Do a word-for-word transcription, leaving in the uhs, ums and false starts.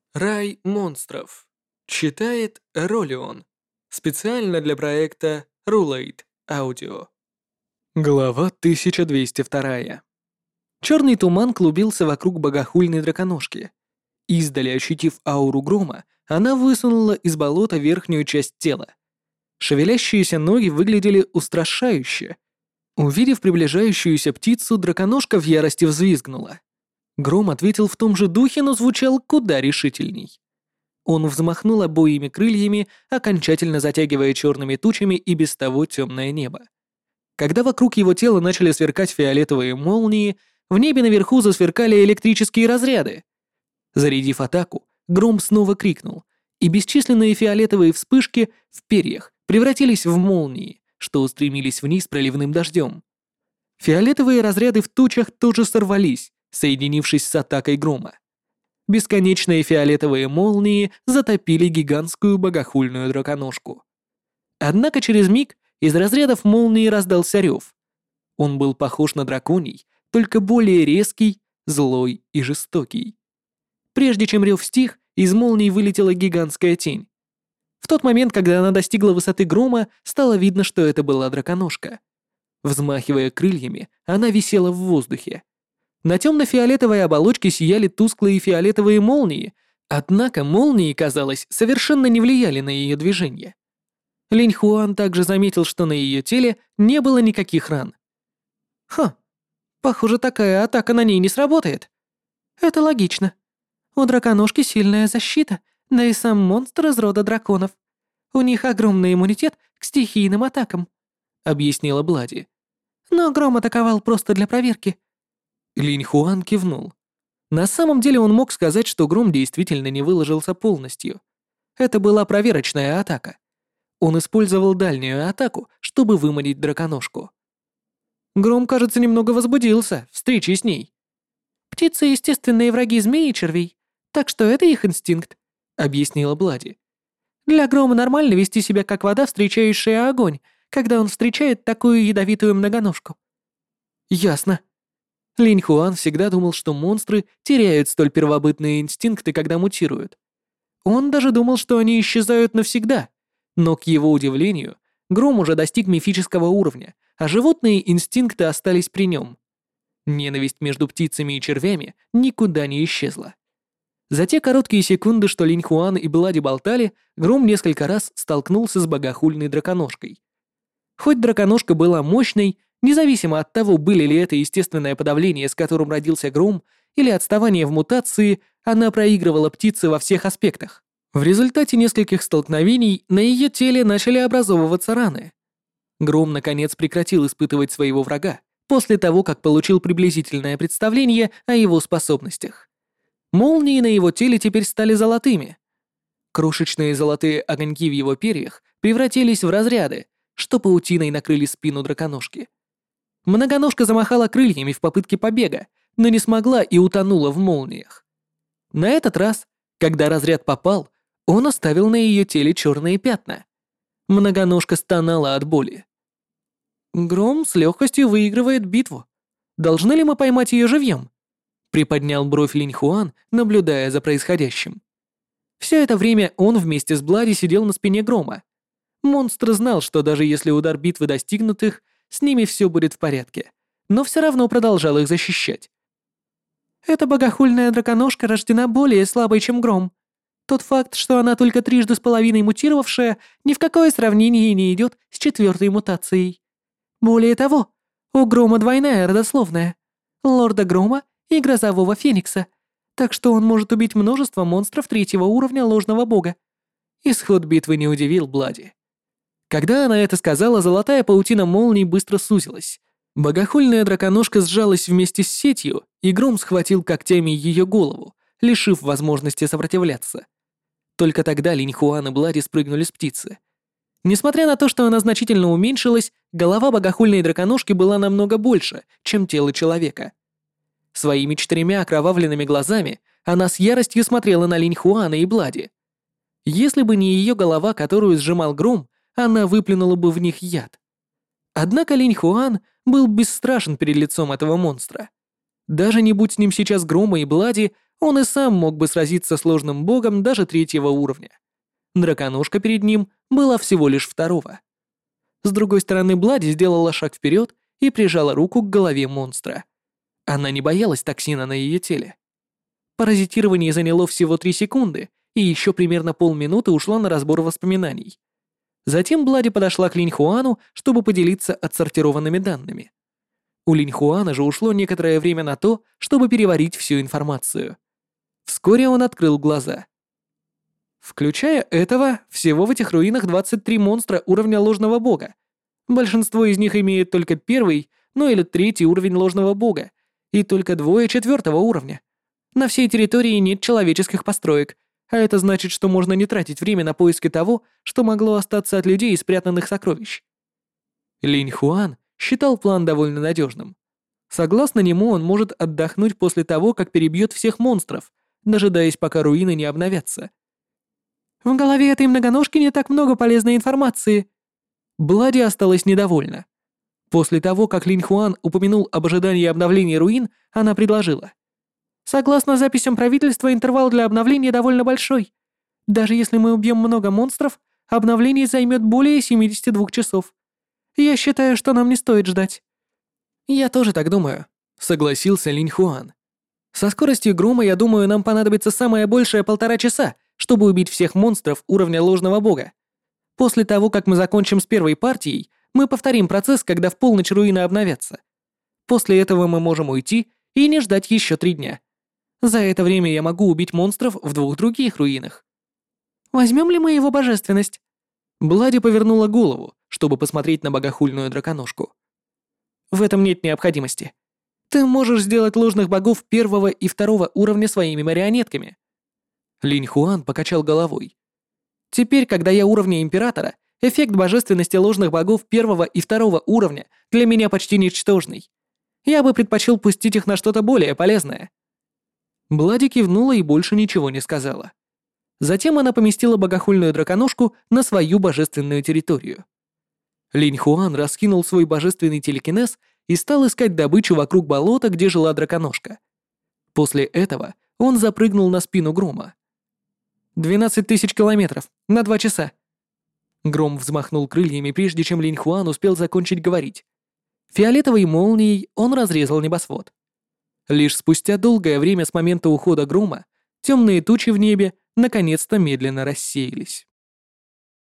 Рай монстров. Читает Ролион. Специально для проекта Rulate Audio. Глава тысяча двести два. Черный туман клубился вокруг богохульной драконожки. Издали ощутив ауру грома, она высунула из болота верхнюю часть тела. Шевелящиеся ноги выглядели устрашающе. Увидев приближающуюся птицу, драконожка в ярости взвизгнула. Гром ответил в том же духе, но звучал куда решительней. Он взмахнул обоими крыльями, окончательно затягивая черными тучами и без того темное небо. Когда вокруг его тела начали сверкать фиолетовые молнии, в небе наверху засверкали электрические разряды. Зарядив атаку, Гром снова крикнул, и бесчисленные фиолетовые вспышки в перьях превратились в молнии, что устремились вниз проливным дождем. Фиолетовые разряды в тучах тоже сорвались, соединившись с атакой Грома. Бесконечные фиолетовые молнии затопили гигантскую богохульную драконожку. Однако через миг из разрядов молнии раздался рев. Он был похож на драконий, только более резкий, злой и жестокий. Прежде чем рев стих, из молний вылетела гигантская тень. В тот момент, когда она достигла высоты Грома, стало видно, что это была драконожка. Взмахивая крыльями, она висела в воздухе. На темно-фиолетовой оболочке сияли тусклые фиолетовые молнии, однако молнии, казалось, совершенно не влияли на ее движение. Линь Хуан также заметил, что на ее теле не было никаких ран. «Ха, похоже, такая атака на ней не сработает. Это логично. У драконожки сильная защита, да и сам монстр из рода драконов. У них огромный иммунитет к стихийным атакам», — объяснила Блади. «Но Гром атаковал просто для проверки». Линь Хуан кивнул. На самом деле он мог сказать, что Гром действительно не выложился полностью. Это была проверочная атака. Он использовал дальнюю атаку, чтобы выманить драконожку. Гром, кажется, немного возбудился встречей с ней. «Птицы — естественные враги змей и червей, так что это их инстинкт», — объяснила Блади. «Для Грома нормально вести себя как вода, встречающая огонь, когда он встречает такую ядовитую многоножку». «Ясно». Линь Хуан всегда думал, что монстры теряют столь первобытные инстинкты, когда мутируют. Он даже думал, что они исчезают навсегда, но, к его удивлению, Гром уже достиг мифического уровня, а животные инстинкты остались при нем. Ненависть между птицами и червями никуда не исчезла. За те короткие секунды, что Линь Хуан и Блади болтали, Гром несколько раз столкнулся с богохульной драконожкой. Хоть драконожка была мощной, независимо от того, были ли это естественное подавление, с которым родился Гром, или отставание в мутации, она проигрывала птице во всех аспектах. В результате нескольких столкновений на ее теле начали образовываться раны. Гром, наконец, прекратил испытывать своего врага, после того, как получил приблизительное представление о его способностях. Молнии на его теле теперь стали золотыми. Крошечные золотые огоньки в его перьях превратились в разряды, что паутиной накрыли спину драконожки. Многоножка замахала крыльями в попытке побега, но не смогла и утонула в молниях. На этот раз, когда разряд попал, он оставил на ее теле черные пятна. Многоножка стонала от боли. «Гром с легкостью выигрывает битву. Должны ли мы поймать ее живьем?» — приподнял бровь Линь Хуан, наблюдая за происходящим. Все это время он вместе с Блади сидел на спине Грома. Монстр знал, что даже если удар битвы достигнут их, с ними все будет в порядке, но все равно продолжал их защищать. «Эта богохульная драконожка рождена более слабой, чем Гром. Тот факт, что она только трижды с половиной мутировавшая, ни в какое сравнение не идет с четвертой мутацией. Более того, у Грома двойная родословная. Лорда Грома и Грозового Феникса, так что он может убить множество монстров третьего уровня ложного бога». Исход битвы не удивил Блади. Когда она это сказала, золотая паутина молний быстро сузилась. Богохульная драконожка сжалась вместе с сетью, и Гром схватил когтями ее голову, лишив возможности сопротивляться. Только тогда Линь Хуан и Блади спрыгнули с птицы. Несмотря на то, что она значительно уменьшилась, голова богохульной драконожки была намного больше, чем тело человека. Своими четырьмя окровавленными глазами она с яростью смотрела на Линь Хуана и Блади. Если бы не ее голова, которую сжимал Гром, она выплюнула бы в них яд. Однако Линь Хуан был бесстрашен перед лицом этого монстра. Даже не будь с ним сейчас Грома и Блади, Он и сам мог бы сразиться с ложным богом даже третьего уровня. Драконушка перед ним была всего лишь второго. С другой стороны, Блади сделала шаг вперед и прижала руку к голове монстра. Она не боялась токсина на ее теле. Паразитирование заняло всего три секунды, и еще примерно полминуты ушло на разбор воспоминаний. Затем Блади подошла к Линьхуану, чтобы поделиться отсортированными данными. У Линьхуана же ушло некоторое время на то, чтобы переварить всю информацию. Вскоре он открыл глаза. Включая этого, всего в этих руинах двадцать три монстра уровня ложного бога. Большинство из них имеют только первый, ну или третий уровень ложного бога, и только двое четвертого уровня. На всей территории нет человеческих построек, а это значит, что можно не тратить время на поиски того, что могло остаться от людей и спрятанных сокровищ. Линь Хуан считал план довольно надежным. Согласно нему, он может отдохнуть после того, как перебьет всех монстров, дожидаясь, пока руины не обновятся. В голове этой многоножки не так много полезной информации. Блади осталась недовольна. После того, как Линь Хуан упомянул об ожидании обновления руин, она предложила. Согласно записям правительства, интервал для обновления довольно большой. Даже если мы убьем много монстров, обновление займет более семидесяти двух часов. Я считаю, что нам не стоит ждать. Я тоже так думаю, согласился Линь Хуан. Со скоростью грома, я думаю, нам понадобится самое большее полтора часа, чтобы убить всех монстров уровня ложного бога. После того, как мы закончим с первой партией, мы повторим процесс, когда в полночь руины обновятся. После этого мы можем уйти и не ждать еще три дня. За это время я могу убить монстров в двух других руинах. Возьмем ли мы его божественность? Блади повернула голову, чтобы посмотреть на богохульную драконожку. В этом нет необходимости. Ты можешь сделать ложных богов первого и второго уровня своими марионетками. Линь Хуан покачал головой. Теперь, когда я уровня императора, эффект божественности ложных богов первого и второго уровня для меня почти ничтожный. Я бы предпочел пустить их на что-то более полезное. Блади кивнула и больше ничего не сказала. Затем она поместила богохульную драконожку на свою божественную территорию. Линь Хуан раскинул свой божественный телекинез и стал искать добычу вокруг болота, где жила драконожка. После этого он запрыгнул на спину Грома. «Двенадцать тысяч километров, на два часа». Гром взмахнул крыльями, прежде чем Линь Хуан успел закончить говорить. Фиолетовой молнией он разрезал небосвод. Лишь спустя долгое время с момента ухода Грома темные тучи в небе наконец-то медленно рассеялись.